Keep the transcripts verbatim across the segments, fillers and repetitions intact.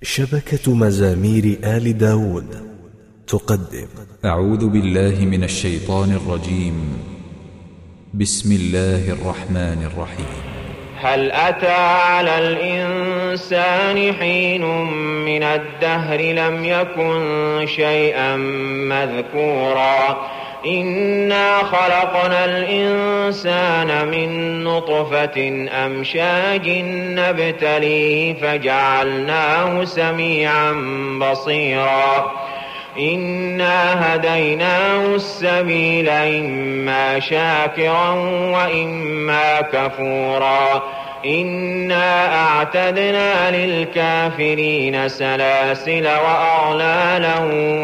شبكة مزامير آل داود تقدم. أعوذ بالله من الشيطان الرجيم. بسم الله الرحمن الرحيم. هل أتى على الإنسان حين من الدهر لم يكن شيئا مذكورا إنا خلقنا الإنسان من نطفة أمشاج نبتليه فجعلناه سميعا بصيرا إنا هديناه السبيل إما شاكرا وإما كفورا إنا أعتدنا للكافرين سلاسل وأغلالا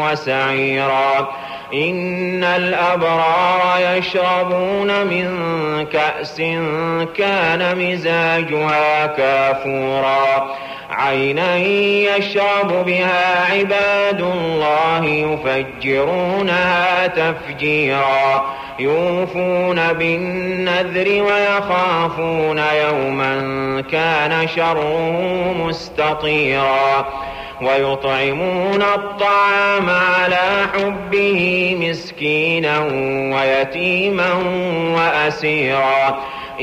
وسعيرا إن الأبرار يشربون من كأس كان مزاجها كافورا عينا يشرب بها عباد الله يفجرونها تفجيرا يوفون بالنذر ويخافون يوما كان شره مستطيرا ويطعمون الطعام على حبه مسكينا ويتيما وأسيرا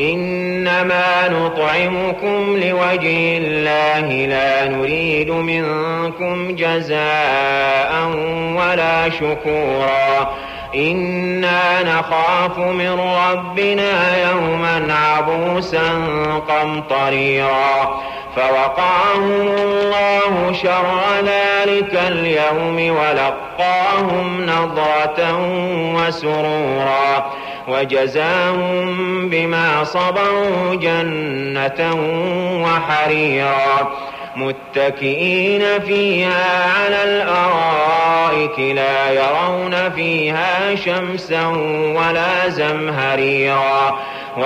إنما نطعمكم لوجه الله لا نريد منكم جزاء ولا شكورا إنا نخاف من ربنا يوما عبوسا قمطريرا فوقاهم الله شر ذلك اليوم ولقاهم نضرة وسرورا وجزاهم بما صبروا جنة وحريرا متكئين فيها على الأرائك لا يرون فيها شمسا ولا زمهريرا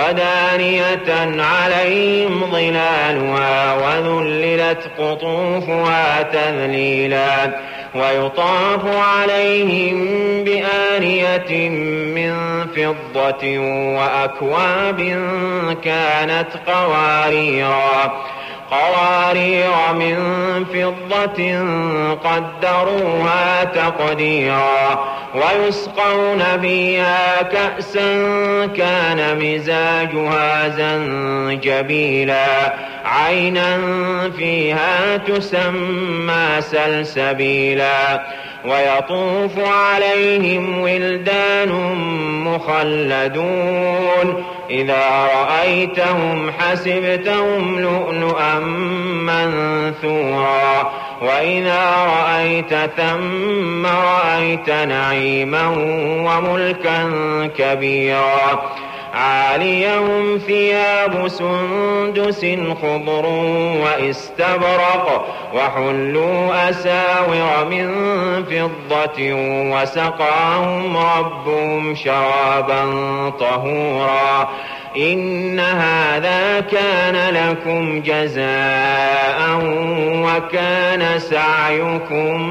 ودانية عليهم ظلالها وذللت قطوفها تذليلا ويطاف عليهم بآنية من فضة وأكواب كانت قواريرا قوارير من فضة قدروها تقديرا ويسقون بها كأسا كان مزاجها زنجبيلا عينا فيها تسمى سلسبيلا ويطوف عليهم ولدان مخلدون إذا رأيتهم حسبتهم لؤلؤا منثورا وإذا رأيت ثم رأيت نعيما وملكا كبيرا عاليهم ثياب سندس خضر واستبرق وحلوا أساور من فضة وسقاهم ربهم شرابا طهورا إن هذا كان لكم جزاء وكان سعيكم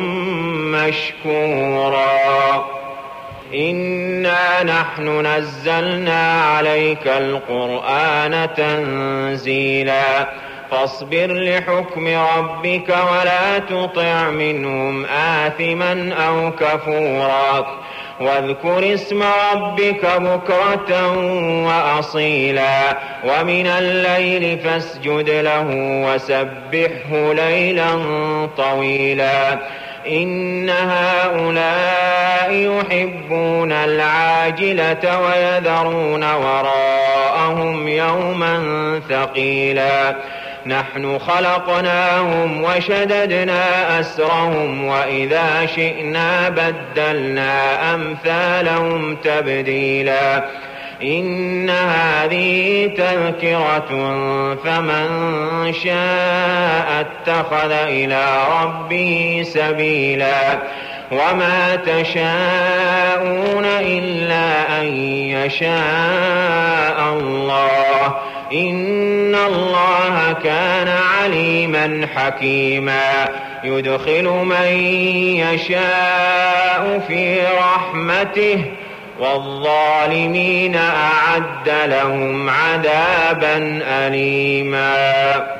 مشكورا إنا نحن نزلنا عليك القرآن تنزيلا فاصبر لحكم ربك ولا تطع منهم آثما أو كفورا واذكر اسم ربك بكرة وأصيلا ومن الليل فاسجد له وسبحه ليلا طويلا إن هؤلاء يحبون العاجلة ويذرون وراءهم يوما ثقيلا نحن خلقناهم وشددنا أسرهم وإذا شئنا بدلنا أمثالهم تبديلا إن هذه تذكرة فمن شاء اتخذ إلى ربه سبيلا وما تشاءون إلا أن يشاء الله إن الله كان عليما حكيما يدخل من يشاء في رحمته والظالمين أعد لهم عذابا أليما.